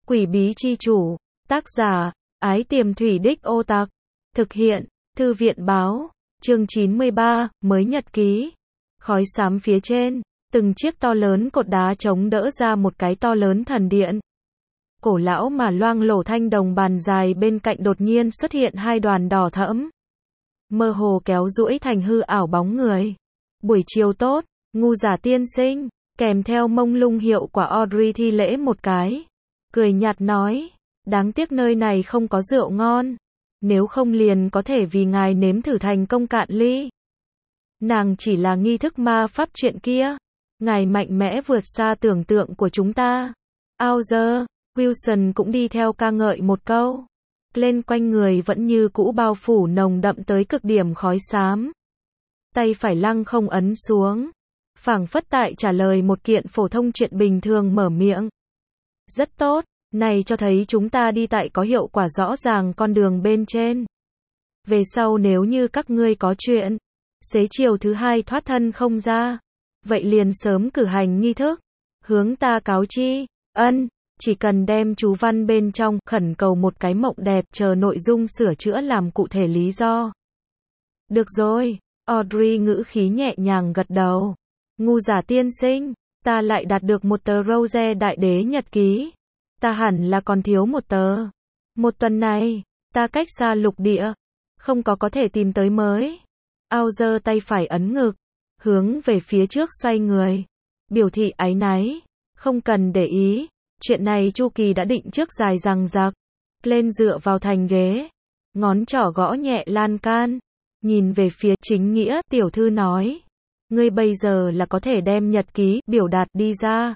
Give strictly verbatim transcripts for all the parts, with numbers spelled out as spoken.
Quỷ bí chi chủ, tác giả, Ái Tiềm Thủy Đích Ô Tặc, thực hiện, Thư viện báo, chương chín mươi ba, mới nhật ký. Khói xám phía trên, từng chiếc to lớn cột đá chống đỡ ra một cái to lớn thần điện. Cổ lão mà loang lổ thanh đồng bàn dài bên cạnh đột nhiên xuất hiện hai đoàn đỏ thẫm. Mơ hồ kéo duỗi thành hư ảo bóng người. Buổi chiều tốt, ngu giả tiên sinh, kèm theo mông lung hiệu quả Audrey thi lễ một cái. Cười nhạt nói, đáng tiếc nơi này không có rượu ngon. Nếu không liền có thể vì ngài nếm thử thành công cạn ly. Nàng chỉ là nghi thức ma pháp chuyện kia. Ngài mạnh mẽ vượt xa tưởng tượng của chúng ta. Auger, Wilson cũng đi theo ca ngợi một câu. Lên quanh người vẫn như cũ bao phủ nồng đậm tới cực điểm khói xám. Tay phải lăng không ấn xuống. Phảng phất tại trả lời một kiện phổ thông chuyện bình thường mở miệng. Rất tốt, này cho thấy chúng ta đi tại có hiệu quả rõ ràng con đường bên trên. Về sau nếu như các ngươi có chuyện, xế chiều thứ hai thoát thân không ra, vậy liền sớm cử hành nghi thức, hướng ta cáo chi, ân, chỉ cần đem chú văn bên trong, khẩn cầu một cái mộng đẹp, chờ nội dung sửa chữa làm cụ thể lý do. Được rồi, Audrey ngữ khí nhẹ nhàng gật đầu. Ngu giả tiên sinh, ta lại đạt được một tờ Rose Đại Đế nhật ký. Ta hẳn là còn thiếu một tờ. Một tuần này, ta cách xa lục địa, không có có thể tìm tới mới. Auger tay phải ấn ngực, hướng về phía trước xoay người, biểu thị áy náy, không cần để ý, chuyện này chu kỳ đã định trước dài dằng dặc. Lên dựa vào thành ghế, ngón trỏ gõ nhẹ lan can, nhìn về phía chính nghĩa, tiểu thư nói, ngươi bây giờ là có thể đem nhật ký biểu đạt đi ra.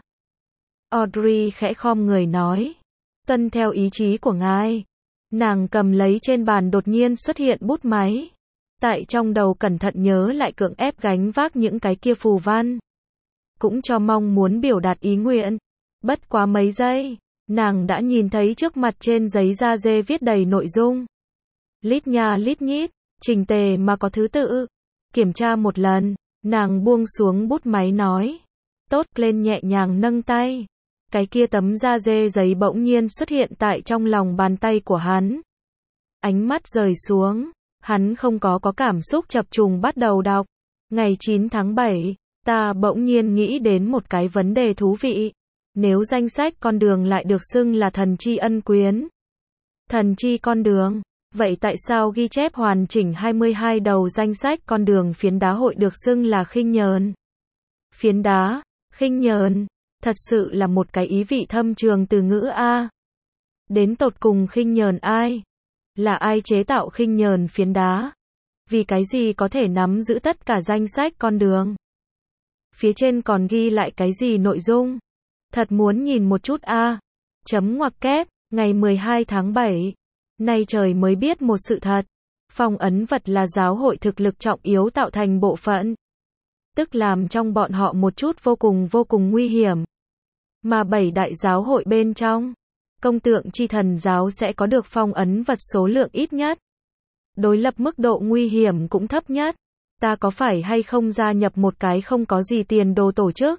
Audrey khẽ khom người nói, tuân theo ý chí của ngài. Nàng cầm lấy trên bàn đột nhiên xuất hiện bút máy. Tại trong đầu cẩn thận nhớ lại cưỡng ép gánh vác những cái kia phù văn. Cũng cho mong muốn biểu đạt ý nguyện. Bất quá mấy giây, nàng đã nhìn thấy trước mặt trên giấy da dê viết đầy nội dung. Lít nha lít nhít, trình tề mà có thứ tự. Kiểm tra một lần, nàng buông xuống bút máy nói. Tốt, lên nhẹ nhàng nâng tay. Cái kia tấm da dê giấy bỗng nhiên xuất hiện tại trong lòng bàn tay của hắn. Ánh mắt rời xuống, hắn không có có cảm xúc chập trùng bắt đầu đọc. Ngày chín tháng bảy, ta bỗng nhiên nghĩ đến một cái vấn đề thú vị. Nếu danh sách con đường lại được xưng là thần chi ân quyến, thần chi con đường, vậy tại sao ghi chép hoàn chỉnh hai mươi hai đầu danh sách con đường phiến đá hội được xưng là khinh nhờn? Phiến đá, khinh nhờn, thật sự là một cái ý vị thâm trường từ ngữ A. Đến tột cùng khinh nhờn ai? Là ai chế tạo khinh nhờn phiến đá? Vì cái gì có thể nắm giữ tất cả danh sách con đường? Phía trên còn ghi lại cái gì nội dung? Thật muốn nhìn một chút A. Chấm ngoặc kép, ngày mười hai tháng bảy. Nay trời mới biết một sự thật. Phong ấn vật là giáo hội thực lực trọng yếu tạo thành bộ phận. Tức làm trong bọn họ một chút vô cùng vô cùng nguy hiểm. Mà bảy đại giáo hội bên trong, công tượng chi thần giáo sẽ có được phong ấn vật số lượng ít nhất. Đối lập mức độ nguy hiểm cũng thấp nhất. Ta có phải hay không gia nhập một cái không có gì tiền đồ tổ chức?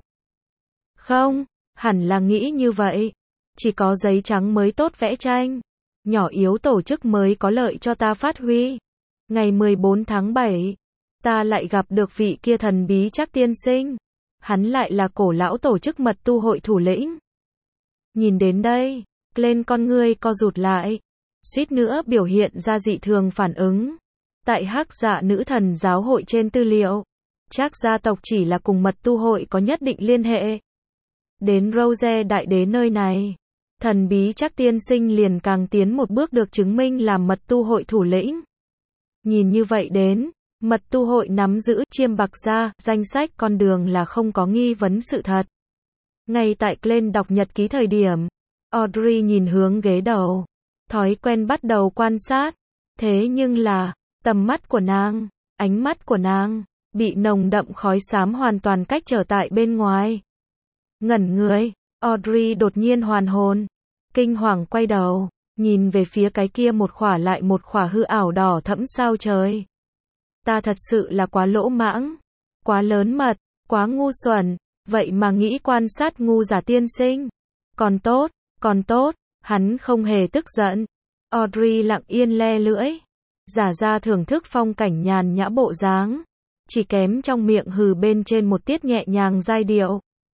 Không, hẳn là nghĩ như vậy. Chỉ có giấy trắng mới tốt vẽ tranh. Nhỏ yếu tổ chức mới có lợi cho ta phát huy. Ngày mười bốn tháng bảy, ta lại gặp được vị kia thần bí Trác tiên sinh. Hắn lại là cổ lão tổ chức mật tu hội thủ lĩnh. Nhìn đến đây, lên con ngươi co rụt lại, suýt nữa biểu hiện ra dị thường phản ứng. Tại Hắc Dạ nữ thần giáo hội trên tư liệu, Trác gia tộc chỉ là cùng mật tu hội có nhất định liên hệ. Đến Rose Đại Đế nơi này, thần bí Trác tiên sinh liền càng tiến một bước được chứng minh làm mật tu hội thủ lĩnh. Nhìn như vậy đến, mật tu hội nắm giữ chiêm bạc gia danh sách con đường là không có nghi vấn sự thật. Ngay tại Glenn đọc nhật ký thời điểm, Audrey nhìn hướng ghế đầu, thói quen bắt đầu quan sát. Thế nhưng là, tầm mắt của nàng, ánh mắt của nàng, bị nồng đậm khói xám hoàn toàn cách trở tại bên ngoài. Ngẩn người, Audrey đột nhiên hoàn hồn, kinh hoàng quay đầu, nhìn về phía cái kia một khỏa lại một khỏa hư ảo đỏ thẫm sao trời. Ta thật sự là quá lỗ mãng, quá lớn mật, quá ngu xuẩn, vậy mà nghĩ quan sát ngu giả tiên sinh. Còn tốt, còn tốt, Hắn không hề tức giận. Audrey lặng yên le lưỡi, giả ra thưởng thức phong cảnh nhàn nhã bộ dáng, chỉ kém trong miệng hừ bên trên một tiết nhẹ nhàng giai điệu.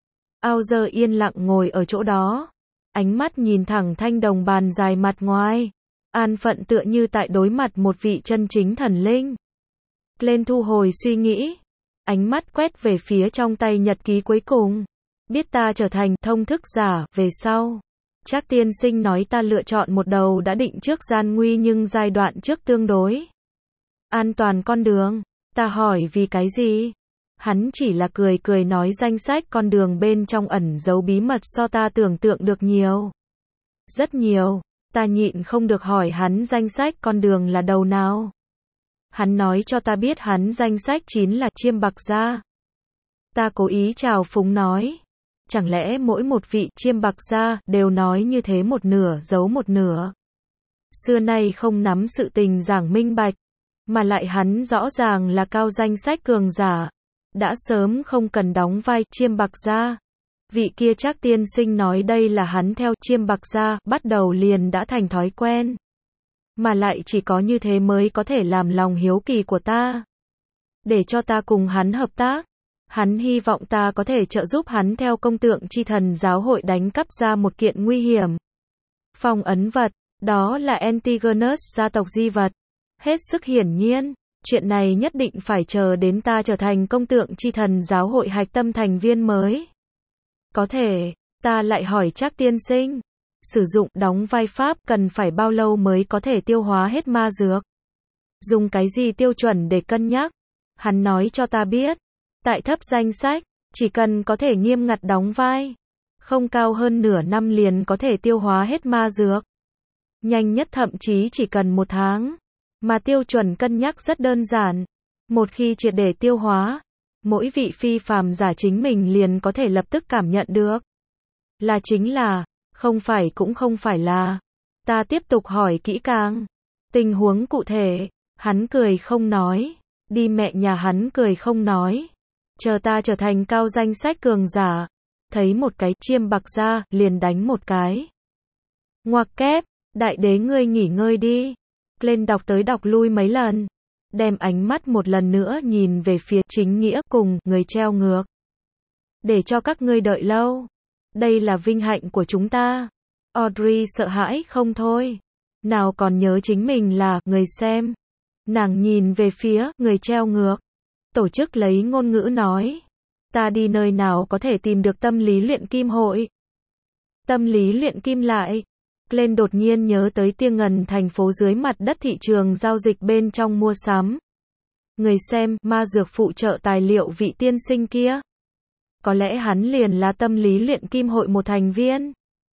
Auger yên lặng ngồi ở chỗ đó, ánh mắt nhìn thẳng thanh đồng bàn dài mặt ngoài, an phận tựa như tại đối mặt một vị chân chính thần linh. Glenn thu hồi suy nghĩ, ánh mắt quét về phía trong tay nhật ký cuối cùng. Biết ta trở thành thông thức giả về sau, Trác tiên sinh nói ta lựa chọn một đầu đã định trước gian nguy nhưng giai đoạn trước tương đối an toàn con đường. Ta hỏi vì cái gì? Hắn chỉ là cười cười nói danh sách con đường bên trong ẩn giấu bí mật so ta tưởng tượng được nhiều. Rất nhiều. Ta nhịn không được hỏi hắn danh sách con đường là đầu nào. Hắn nói cho ta biết hắn danh sách chính là Chiêm Bạc Gia. Ta cố ý chào phúng nói, chẳng lẽ mỗi một vị Chiêm Bạc Gia đều nói như thế một nửa giấu một nửa. Xưa nay không nắm sự tình giảng minh bạch, mà lại hắn rõ ràng là cao danh sách cường giả, đã sớm không cần đóng vai Chiêm Bạc Gia. Vị kia Trác tiên sinh nói đây là hắn theo Chiêm Bạc Gia bắt đầu liền đã thành thói quen, mà lại chỉ có như thế mới có thể làm lòng hiếu kỳ của ta, để cho ta cùng hắn hợp tác. Hắn hy vọng ta có thể trợ giúp hắn theo công tượng chi thần giáo hội đánh cắp ra một kiện nguy hiểm phong ấn vật, đó là Antigonus gia tộc di vật. Hết sức hiển nhiên, chuyện này nhất định phải chờ đến ta trở thành công tượng chi thần giáo hội hạch tâm thành viên mới. Có thể, ta lại hỏi Trác tiên sinh, sử dụng đóng vai pháp cần phải bao lâu mới có thể tiêu hóa hết ma dược? Dùng cái gì tiêu chuẩn để cân nhắc? Hắn nói cho ta biết, tại thấp danh sách, chỉ cần có thể nghiêm ngặt đóng vai, không cao hơn nửa năm liền có thể tiêu hóa hết ma dược. Nhanh nhất thậm chí chỉ cần một tháng. Mà tiêu chuẩn cân nhắc rất đơn giản. Một khi triệt để tiêu hóa, mỗi vị phi phàm giả chính mình liền có thể lập tức cảm nhận được. Là chính là, không phải cũng không phải là. Ta tiếp tục hỏi kỹ càng. Tình huống cụ thể, hắn cười không nói. Đi mẹ nhà hắn cười không nói. Chờ ta trở thành cao danh sách cường giả. Thấy một cái Chiêm Bạc Gia, liền đánh một cái. Ngoặc kép, đại đế ngươi nghỉ ngơi đi. Lên đọc tới đọc lui mấy lần, đem ánh mắt một lần nữa nhìn về phía chính nghĩa cùng người treo ngược. Để cho các ngươi đợi lâu. Đây là vinh hạnh của chúng ta. Audrey sợ hãi không thôi. Nào còn nhớ chính mình là người xem. Nàng nhìn về phía người treo ngược. Tổ chức lấy ngôn ngữ nói. Ta đi nơi nào có thể tìm được tâm lý luyện kim hội? Tâm lý luyện kim lại. Glenn đột nhiên nhớ tới Tiêng Ngần thành phố dưới mặt đất thị trường giao dịch bên trong mua sắm. Người xem, ma dược phụ trợ tài liệu vị tiên sinh kia. Có lẽ hắn liền là tâm lý luyện kim hội một thành viên.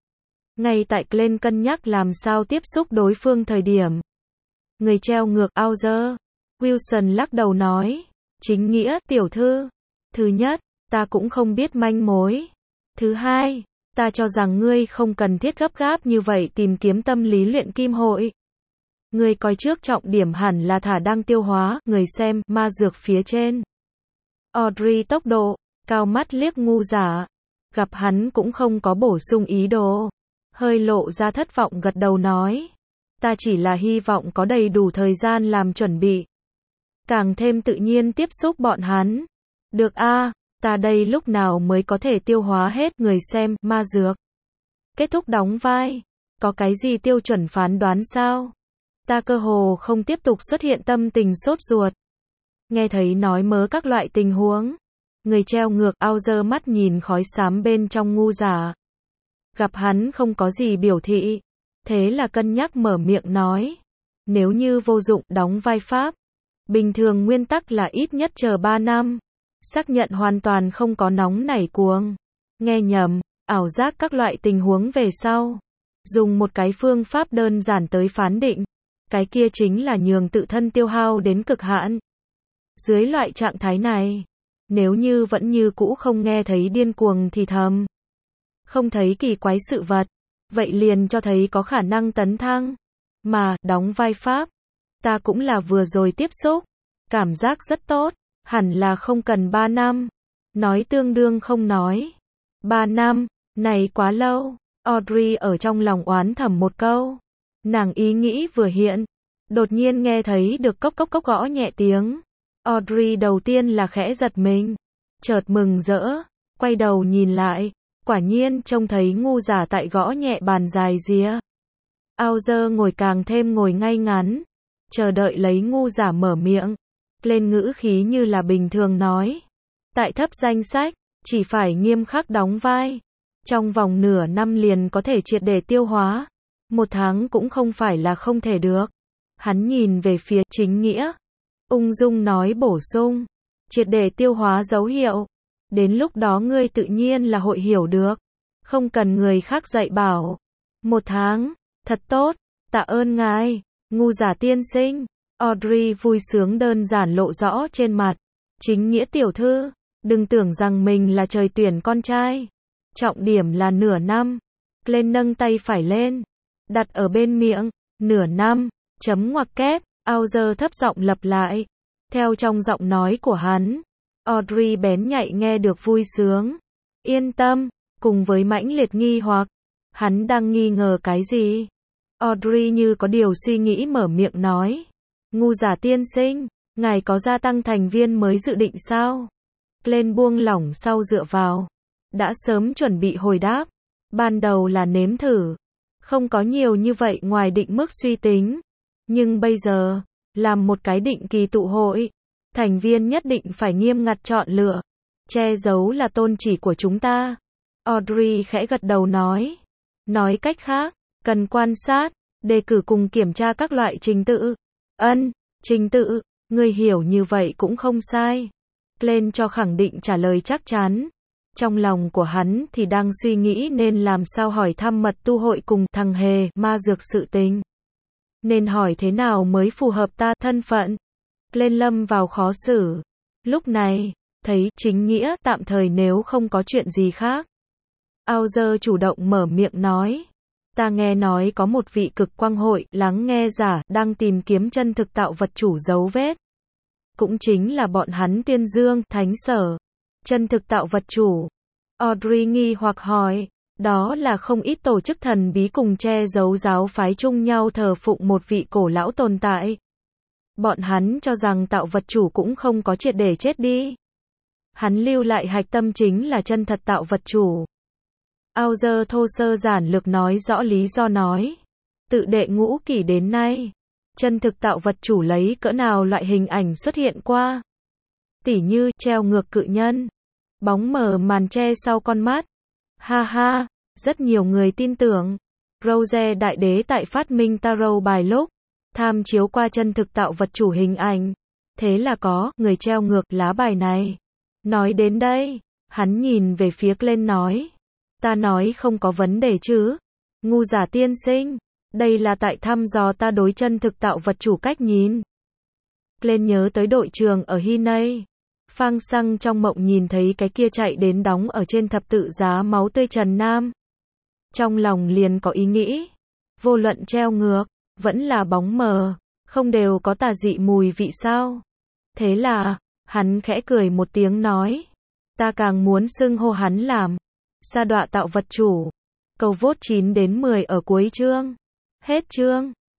Ngay tại Glenn cân nhắc làm sao tiếp xúc đối phương thời điểm. Người treo ngược Auger. Wilson lắc đầu nói. Chính nghĩa, tiểu thư. Thứ nhất, ta cũng không biết manh mối. Thứ hai, ta cho rằng ngươi không cần thiết gấp gáp như vậy tìm kiếm tâm lý luyện kim hội. Ngươi coi trước trọng điểm hẳn là thả đang tiêu hóa, người xem, ma dược phía trên. Audrey tốc độ, cao mắt liếc ngu giả. Gặp hắn cũng không có bổ sung ý đồ. Hơi lộ ra thất vọng gật đầu nói. Ta chỉ là hy vọng có đầy đủ thời gian làm chuẩn bị. Càng thêm tự nhiên tiếp xúc bọn hắn. Được a. Ta đây lúc nào mới có thể tiêu hóa hết người xem, ma dược. Kết thúc đóng vai. Có cái gì tiêu chuẩn phán đoán sao? Ta cơ hồ không tiếp tục xuất hiện tâm tình sốt ruột. Nghe thấy nói mớ các loại tình huống. Người treo ngược Auger mắt nhìn khói xám bên trong ngu giả. Gặp hắn không có gì biểu thị. Thế là cân nhắc mở miệng nói. Nếu như vô dụng đóng vai pháp. Bình thường nguyên tắc là ít nhất chờ ba năm. Xác nhận hoàn toàn không có nóng nảy cuồng. Nghe nhầm, ảo giác các loại tình huống về sau. Dùng một cái phương pháp đơn giản tới phán định. Cái kia chính là nhường tự thân tiêu hao đến cực hạn. Dưới loại trạng thái này, nếu như vẫn như cũ không nghe thấy điên cuồng thì thầm. Không thấy kỳ quái sự vật. Vậy liền cho thấy có khả năng tấn thăng. Mà, đóng vai pháp. Ta cũng là vừa rồi tiếp xúc. Cảm giác rất tốt. Hẳn là không cần ba năm. Nói tương đương không nói. ba năm, này quá lâu. Audrey ở trong lòng oán thầm một câu. Nàng ý nghĩ vừa hiện, đột nhiên nghe thấy được cốc cốc cốc gõ nhẹ tiếng. Audrey đầu tiên là khẽ giật mình, chợt mừng rỡ, quay đầu nhìn lại, quả nhiên trông thấy Ngu Giả tại gõ nhẹ bàn dài rìa. Auger ngồi càng thêm ngồi ngay ngắn, chờ đợi lấy Ngu Giả mở miệng, lên ngữ khí như là bình thường nói. Tại thấp danh sách, chỉ phải nghiêm khắc đóng vai. Trong vòng nửa năm liền có thể triệt để tiêu hóa. Một tháng cũng không phải là không thể được. Hắn nhìn về phía Chính Nghĩa. Ung dung nói bổ sung. Triệt để tiêu hóa dấu hiệu. Đến lúc đó ngươi tự nhiên là hội hiểu được. Không cần người khác dạy bảo. Một tháng. Thật tốt. Tạ ơn ngài. Ngu Giả tiên sinh. Audrey vui sướng đơn giản lộ rõ trên mặt. Chính Nghĩa tiểu thư. Đừng tưởng rằng mình là trời tuyển con trai. Trọng điểm là nửa năm. Glenn nâng tay phải lên. Đặt ở bên miệng. Nửa năm. Chấm ngoặc kép. Auger thấp giọng lặp lại. Theo trong giọng nói của hắn. Audrey bén nhạy nghe được vui sướng. Yên tâm. Cùng với mãnh liệt nghi hoặc. Hắn đang nghi ngờ cái gì? Audrey như có điều suy nghĩ mở miệng nói. Ngu Giả tiên sinh. Ngài có gia tăng thành viên mới dự định sao? Glenn buông lỏng sau dựa vào. Đã sớm chuẩn bị hồi đáp. Ban đầu là nếm thử. Không có nhiều như vậy ngoài định mức suy tính. Nhưng bây giờ, làm một cái định kỳ tụ hội. Thành viên nhất định phải nghiêm ngặt chọn lựa. Che giấu là tôn chỉ của chúng ta. Audrey khẽ gật đầu nói. Nói cách khác, cần quan sát, đề cử cùng kiểm tra các loại trình tự. Ân, trình tự, người hiểu như vậy cũng không sai. Glenn cho khẳng định trả lời chắc chắn. Trong lòng của hắn thì đang suy nghĩ nên làm sao hỏi thăm mật tu hội cùng thằng hề ma dược sự tình. Nên hỏi thế nào mới phù hợp ta thân phận. Glenn lâm vào khó xử. Lúc này, thấy Chính Nghĩa tạm thời nếu không có chuyện gì khác. Auger chủ động mở miệng nói. Ta nghe nói có một vị cực quang hội lắng nghe giả đang tìm kiếm chân thực tạo vật chủ dấu vết. Cũng chính là bọn hắn Tuyên Dương, Thánh Sở. Chân thực tạo vật chủ. Audrey nghi hoặc hỏi. Đó là không ít tổ chức thần bí cùng che giấu giáo phái chung nhau thờ phụng một vị cổ lão tồn tại. Bọn hắn cho rằng tạo vật chủ cũng không có triệt để chết đi. Hắn lưu lại hạch tâm chính là chân thật tạo vật chủ. Auger thô sơ giản lược nói rõ lý do nói. Tự đệ ngũ kỷ đến nay. Chân thực tạo vật chủ lấy cỡ nào loại hình ảnh xuất hiện qua. Tỉ như treo ngược cự nhân. Bóng mờ màn che sau con mắt. Ha ha, rất nhiều người tin tưởng. Rose đại đế tại phát minh tarot bài lúc. Tham chiếu qua chân thực tạo vật chủ hình ảnh. Thế là có người treo ngược lá bài này. Nói đến đây, hắn nhìn về phía Glenn nói. Ta nói không có vấn đề chứ. Ngu Giả tiên sinh. Đây là tại thăm dò ta đối chân thực tạo vật chủ cách nhìn. Glenn nhớ tới đội trường ở Hinay. Phang Xăng trong mộng nhìn thấy cái kia chạy đến đóng ở trên thập tự giá máu tươi Trần Nam. Trong lòng liền có ý nghĩ. Vô luận treo ngược, vẫn là bóng mờ, không đều có tà dị mùi vị sao. Thế là, hắn khẽ cười một tiếng nói. Ta càng muốn xưng hô hắn làm. Sa đọa tạo vật chủ. Cầu vote chín đến mười ở cuối chương. Hết chương.